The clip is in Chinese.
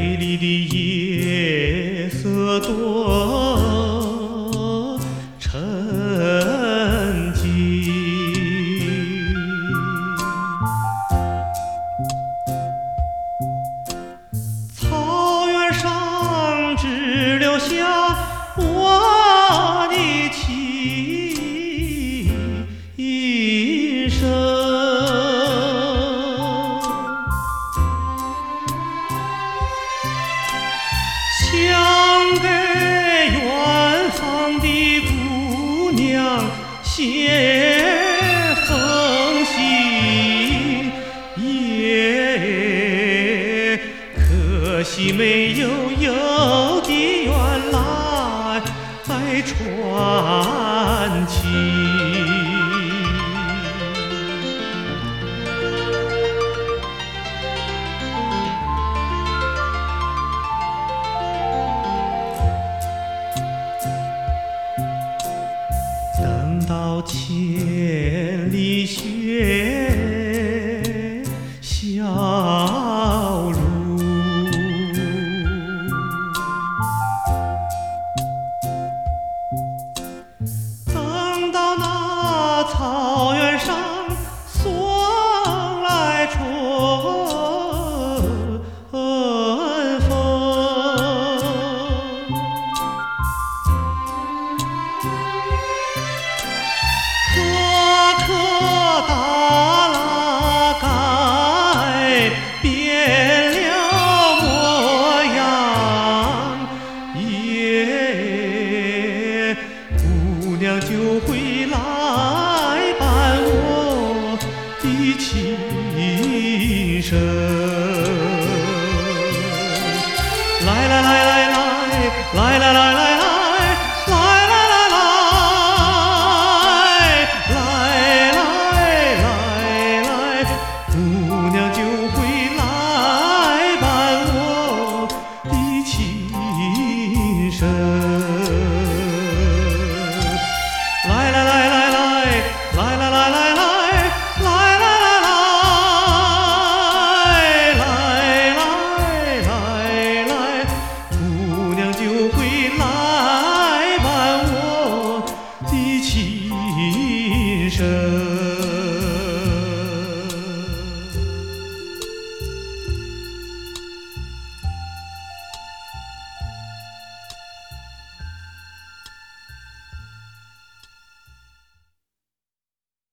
美丽的夜色多沉静，草原上只留下我的琴声。想给远方的姑娘写封信，也可惜没有邮递员来传情。等到千里雪消融，等到那草原上送来春风，可大拉改变了模样，姑娘就会来伴我的琴声。来来